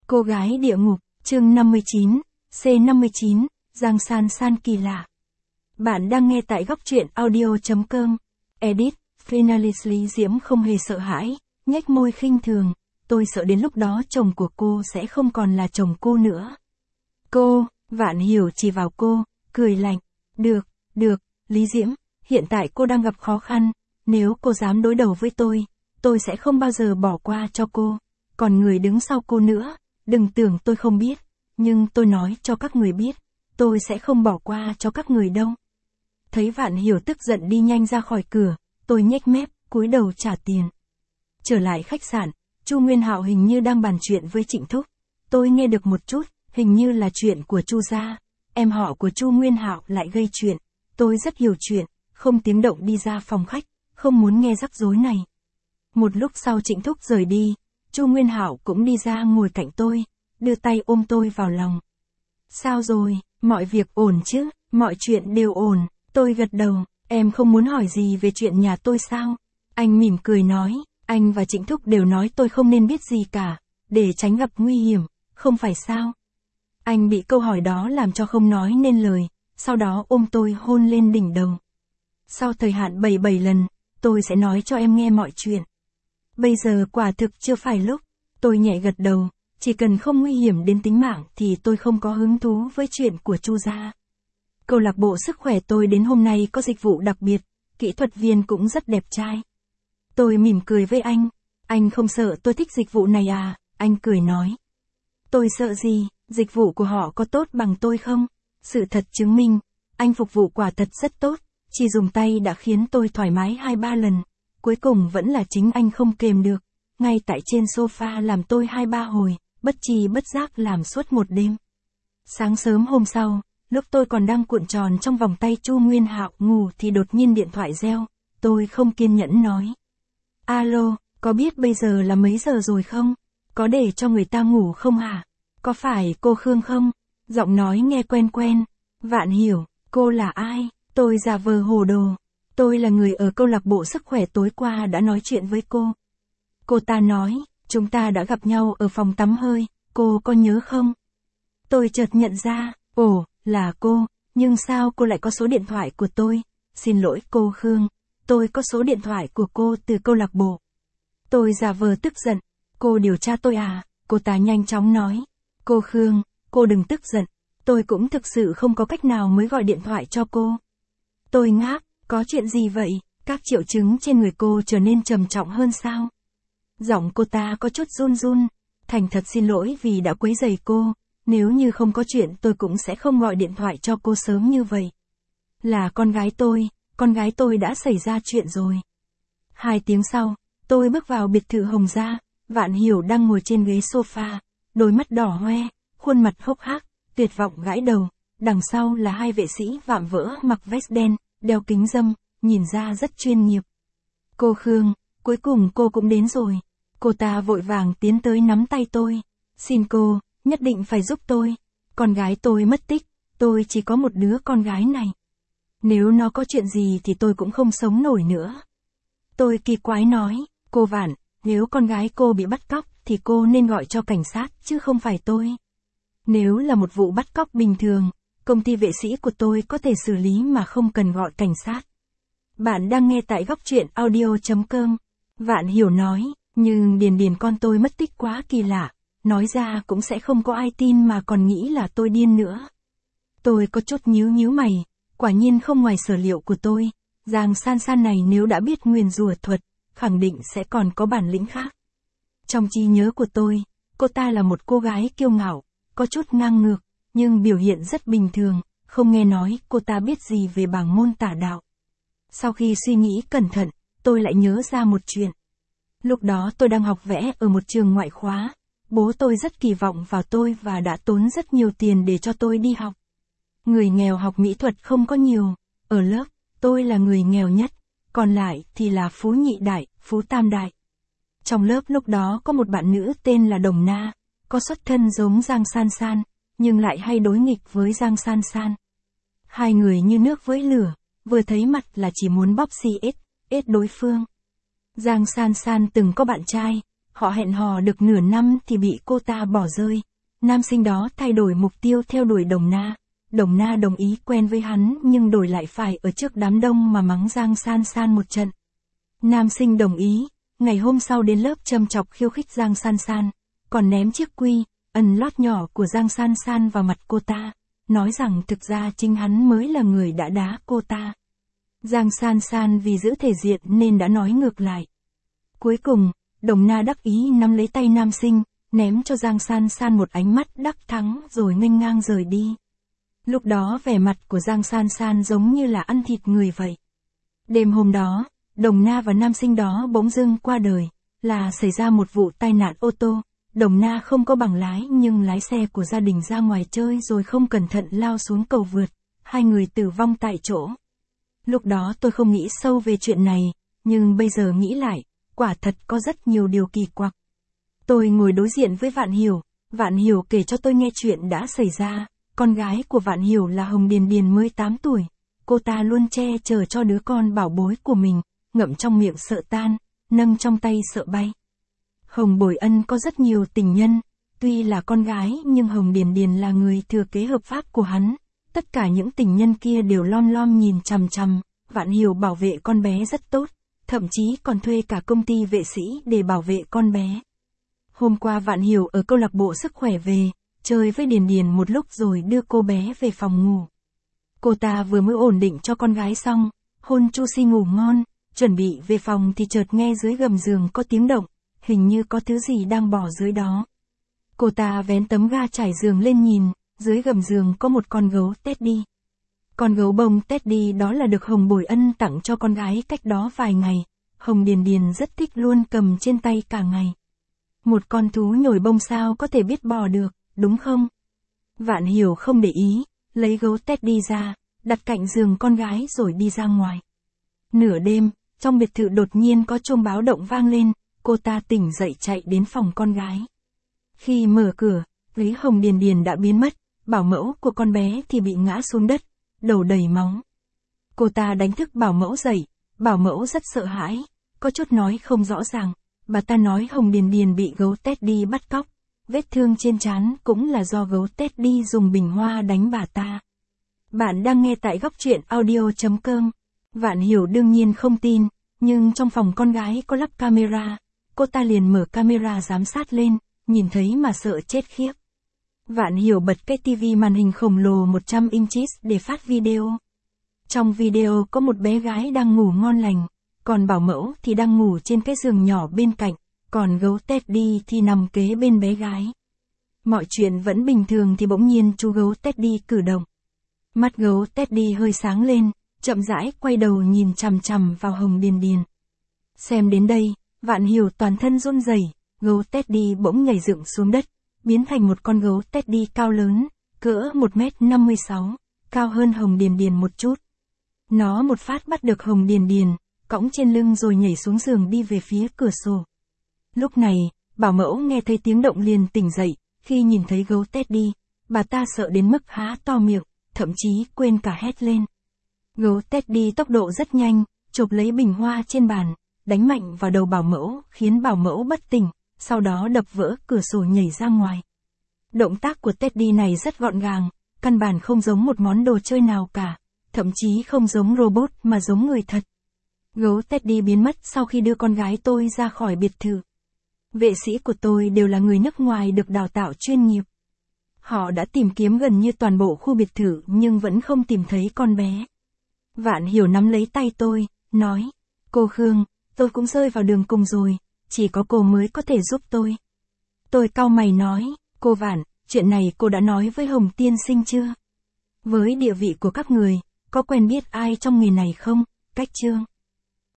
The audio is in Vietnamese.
Cô gái địa ngục, chương 59, C59, Giang San San kỳ lạ. Bạn đang nghe tại góc truyện audio.com. Edit, Finally Lý Diễm không hề sợ hãi, nhếch môi khinh thường. Tôi sợ đến lúc đó chồng của cô sẽ không còn là chồng cô nữa. Cô, Vạn Hiểu chỉ vào cô, cười lạnh. Được, Lý Diễm, hiện tại cô đang gặp khó khăn. Nếu cô dám đối đầu với tôi sẽ không bao giờ bỏ qua cho cô. Còn người đứng sau cô nữa, đừng tưởng tôi không biết. Nhưng tôi nói cho các người biết, tôi sẽ không bỏ qua cho các người đâu. Thấy Vạn Hiểu tức giận đi nhanh ra khỏi cửa, tôi nhếch mép, cúi đầu trả tiền. Trở lại khách sạn, Chu Nguyên Hạo hình như đang bàn chuyện với Trịnh Thúc. Tôi nghe được một chút, hình như là chuyện của Chu gia. Em họ của Chu Nguyên Hạo lại gây chuyện. Tôi rất hiểu chuyện, không tiếng động đi ra phòng khách, không muốn nghe rắc rối này. Một lúc sau Trịnh Thúc rời đi, Chu Nguyên Hạo cũng đi ra ngồi cạnh tôi, đưa tay ôm tôi vào lòng. Sao rồi, mọi việc ổn chứ? Mọi chuyện đều ổn. Tôi gật đầu, em không muốn hỏi gì về chuyện nhà tôi sao? Anh mỉm cười nói, anh và Trịnh Thúc đều nói tôi không nên biết gì cả, để tránh gặp nguy hiểm, không phải sao? Anh bị câu hỏi đó làm cho không nói nên lời, sau đó ôm tôi hôn lên đỉnh đầu. Sau thời hạn 77 lần, tôi sẽ nói cho em nghe mọi chuyện. Bây giờ quả thực chưa phải lúc. Tôi nhẹ gật đầu, chỉ cần không nguy hiểm đến tính mạng thì tôi không có hứng thú với chuyện của Chu gia. Câu lạc bộ sức khỏe tôi đến hôm nay có dịch vụ đặc biệt, kỹ thuật viên cũng rất đẹp trai. Tôi mỉm cười với anh không sợ tôi thích dịch vụ này à? Anh cười nói. Tôi sợ gì, dịch vụ của họ có tốt bằng tôi không? Sự thật chứng minh, anh phục vụ quả thật rất tốt, chỉ dùng tay đã khiến tôi thoải mái 2-3 lần. Cuối cùng vẫn là chính anh không kềm được, ngay tại trên sofa làm tôi 2-3 hồi, bất tri bất giác làm suốt một đêm. Sáng sớm hôm sau, lúc tôi còn đang cuộn tròn trong vòng tay Chu Nguyên Hạo ngủ thì đột nhiên điện thoại reo, tôi không kiên nhẫn nói. Alo, có biết bây giờ là mấy giờ rồi không? Có để cho người ta ngủ không hả? Có phải cô Khương không? Giọng nói nghe quen quen. Vạn Hiểu, cô là ai? Tôi giả vờ hồ đồ. Tôi là người ở câu lạc bộ sức khỏe tối qua đã nói chuyện với cô. Cô ta nói, chúng ta đã gặp nhau ở phòng tắm hơi, cô có nhớ không? Tôi chợt nhận ra, ồ, là cô, nhưng sao cô lại có số điện thoại của tôi? Xin lỗi cô Khương, tôi có số điện thoại của cô từ câu lạc bộ. Tôi giả vờ tức giận, cô điều tra tôi à? Cô ta nhanh chóng nói, cô Khương, cô đừng tức giận, tôi cũng thực sự không có cách nào mới gọi điện thoại cho cô. Tôi ngáp. Có chuyện gì vậy? Các triệu chứng trên người cô trở nên trầm trọng hơn sao? Giọng cô ta có chút run run. Thành thật xin lỗi vì đã quấy rầy cô. Nếu như không có chuyện tôi cũng sẽ không gọi điện thoại cho cô sớm như vậy. Là con gái tôi đã xảy ra chuyện rồi. 2 tiếng sau, tôi bước vào biệt thự Hồng Gia. Vạn Hiểu đang ngồi trên ghế sofa, đôi mắt đỏ hoe, khuôn mặt hốc hác, tuyệt vọng gãi đầu. Đằng sau là 2 vệ sĩ vạm vỡ mặc vest đen, đeo kính râm, nhìn ra rất chuyên nghiệp. Cô Khương, cuối cùng cô cũng đến rồi. Cô ta vội vàng tiến tới nắm tay tôi. Xin cô, nhất định phải giúp tôi. Con gái tôi mất tích, tôi chỉ có một đứa con gái này. Nếu nó có chuyện gì thì tôi cũng không sống nổi nữa. Tôi kỳ quái nói, cô Vạn, nếu con gái cô bị bắt cóc thì cô nên gọi cho cảnh sát chứ không phải tôi. Nếu là một vụ bắt cóc bình thường, công ty vệ sĩ của tôi có thể xử lý mà không cần gọi cảnh sát. Bạn đang nghe tại góc truyện audio.com. Vạn Hiểu nói, nhưng Điền con tôi mất tích quá kỳ lạ, nói ra cũng sẽ không có ai tin mà còn nghĩ là tôi điên nữa. Tôi có chút nhíu mày, quả nhiên không ngoài sở liệu của tôi, Giang San San này nếu đã biết nguyền rủa thuật, khẳng định sẽ còn có bản lĩnh khác. Trong trí nhớ của tôi, cô ta là một cô gái kiêu ngạo, có chút ngang ngược, nhưng biểu hiện rất bình thường, không nghe nói cô ta biết gì về bảng môn tả đạo. Sau khi suy nghĩ cẩn thận, tôi lại nhớ ra một chuyện. Lúc đó tôi đang học vẽ ở một trường ngoại khóa, bố tôi rất kỳ vọng vào tôi và đã tốn rất nhiều tiền để cho tôi đi học. Người nghèo học mỹ thuật không có nhiều, ở lớp, tôi là người nghèo nhất, còn lại thì là phú nhị đại, phú tam đại. Trong lớp lúc đó có một bạn nữ tên là Đồng Na, có xuất thân giống Giang San San, nhưng lại hay đối nghịch với Giang San San. 2 người như nước với lửa, vừa thấy mặt là chỉ muốn bóp xì ết đối phương. Giang San San từng có bạn trai, Họ hẹn hò được nửa năm thì bị cô ta bỏ rơi. Nam sinh đó thay đổi mục tiêu theo đuổi Đồng Na. Đồng Na đồng ý quen với hắn nhưng đổi lại phải ở trước đám đông mà mắng Giang San San một trận. Nam sinh đồng ý, ngày hôm sau đến lớp châm chọc khiêu khích Giang San San, còn ném chiếc quy, lót nhỏ của Giang San San vào mặt cô ta, nói rằng thực ra chính hắn mới là người đã đá cô ta. Giang San San vì giữ thể diện nên đã nói ngược lại. Cuối cùng, Đồng Na đắc ý nắm lấy tay nam sinh, ném cho Giang San San một ánh mắt đắc thắng rồi nghênh ngang rời đi. Lúc đó vẻ mặt của Giang San San giống như là ăn thịt người vậy. Đêm hôm đó, Đồng Na và nam sinh đó bỗng dưng qua đời, là xảy ra một vụ tai nạn ô tô. Đồng Na không có bằng lái nhưng lái xe của gia đình ra ngoài chơi rồi không cẩn thận lao xuống cầu vượt, hai người tử vong tại chỗ. Lúc đó tôi không nghĩ sâu về chuyện này, nhưng bây giờ nghĩ lại, quả thật có rất nhiều điều kỳ quặc. Tôi ngồi đối diện với Vạn Hiểu kể cho tôi nghe chuyện đã xảy ra. Con gái của Vạn Hiểu là Hồng Điền Điền mới 8 tuổi, cô ta luôn che chở cho đứa con bảo bối của mình, ngậm trong miệng sợ tan, nâng trong tay sợ bay. Hồng Bồi Ân có rất nhiều tình nhân, tuy là con gái nhưng Hồng Điền Điền là người thừa kế hợp pháp của hắn, tất cả những tình nhân kia đều lom lom nhìn chằm chằm, Vạn Hiểu bảo vệ con bé rất tốt, thậm chí còn thuê cả công ty vệ sĩ để bảo vệ con bé. Hôm qua Vạn Hiểu ở câu lạc bộ sức khỏe về, chơi với Điền Điền một lúc rồi đưa cô bé về phòng ngủ. Cô ta vừa mới ổn định cho con gái xong, hôn Chu Si ngủ ngon, chuẩn bị về phòng thì chợt nghe dưới gầm giường có tiếng động, hình như có thứ gì đang bỏ dưới đó. Cô ta vén tấm ga trải giường lên nhìn, dưới gầm giường có một con gấu Teddy. Con gấu bông Teddy đó là được Hồng Bồi Ân tặng cho con gái cách đó vài ngày, Hồng Điền Điền rất thích luôn cầm trên tay cả ngày. Một con thú nhồi bông sao có thể biết bò được, đúng không? Vạn Hiểu không để ý, lấy gấu Teddy ra, đặt cạnh giường con gái rồi đi ra ngoài. Nửa đêm, trong biệt thự đột nhiên có chuông báo động vang lên, cô ta tỉnh dậy chạy đến phòng con gái. Khi mở cửa, thấy Hồng Điền Điền đã biến mất, bảo mẫu của con bé thì bị ngã xuống đất, đầu đầy máu. Cô ta đánh thức bảo mẫu dậy, bảo mẫu rất sợ hãi, có chút nói không rõ ràng, bà ta nói Hồng Điền Điền bị gấu Teddy bắt cóc, vết thương trên trán cũng là do gấu Teddy dùng bình hoa đánh bà ta. Bạn đang nghe tại góc truyện audio.com. Vạn Hiểu đương nhiên không tin, nhưng trong phòng con gái có lắp camera, cô ta liền mở camera giám sát lên, nhìn thấy mà sợ chết khiếp. Vạn Hiểu bật cái tivi màn hình khổng lồ 100 inches để phát video. Trong video có một bé gái đang ngủ ngon lành, còn bảo mẫu thì đang ngủ trên cái giường nhỏ bên cạnh, còn gấu Teddy thì nằm kế bên bé gái. Mọi chuyện vẫn bình thường thì bỗng nhiên chú gấu Teddy cử động. Mắt gấu Teddy hơi sáng lên, chậm rãi quay đầu nhìn chằm chằm vào Hồng Điền Điền. Xem đến đây, Vạn Hiểu toàn thân run rẩy, gấu Teddy bỗng nhảy dựng xuống đất, biến thành một con gấu Teddy cao lớn, cỡ 1m56, cao hơn Hồng Điền Điền một chút. Nó một phát bắt được Hồng Điền Điền, cõng trên lưng rồi nhảy xuống giường đi về phía cửa sổ. Lúc này, bảo mẫu nghe thấy tiếng động liền tỉnh dậy, khi nhìn thấy gấu Teddy, bà ta sợ đến mức há to miệng, thậm chí quên cả hét lên. Gấu Teddy tốc độ rất nhanh, chộp lấy bình hoa trên bàn, đánh mạnh vào đầu bảo mẫu, khiến bảo mẫu bất tỉnh, sau đó đập vỡ cửa sổ nhảy ra ngoài. Động tác của Teddy này rất gọn gàng, căn bản không giống một món đồ chơi nào cả, thậm chí không giống robot mà giống người thật. Gấu Teddy biến mất sau khi đưa con gái tôi ra khỏi biệt thự. Vệ sĩ của tôi đều là người nước ngoài được đào tạo chuyên nghiệp. Họ đã tìm kiếm gần như toàn bộ khu biệt thự nhưng vẫn không tìm thấy con bé. Vạn Hiểu nắm lấy tay tôi, nói, cô Khương, tôi cũng rơi vào đường cùng rồi, chỉ có cô mới có thể giúp tôi. Tôi cau mày nói, cô Vạn, chuyện này cô đã nói với Hồng tiên sinh chưa? Với địa vị của các người, có quen biết ai trong nghề này không? Cách chương.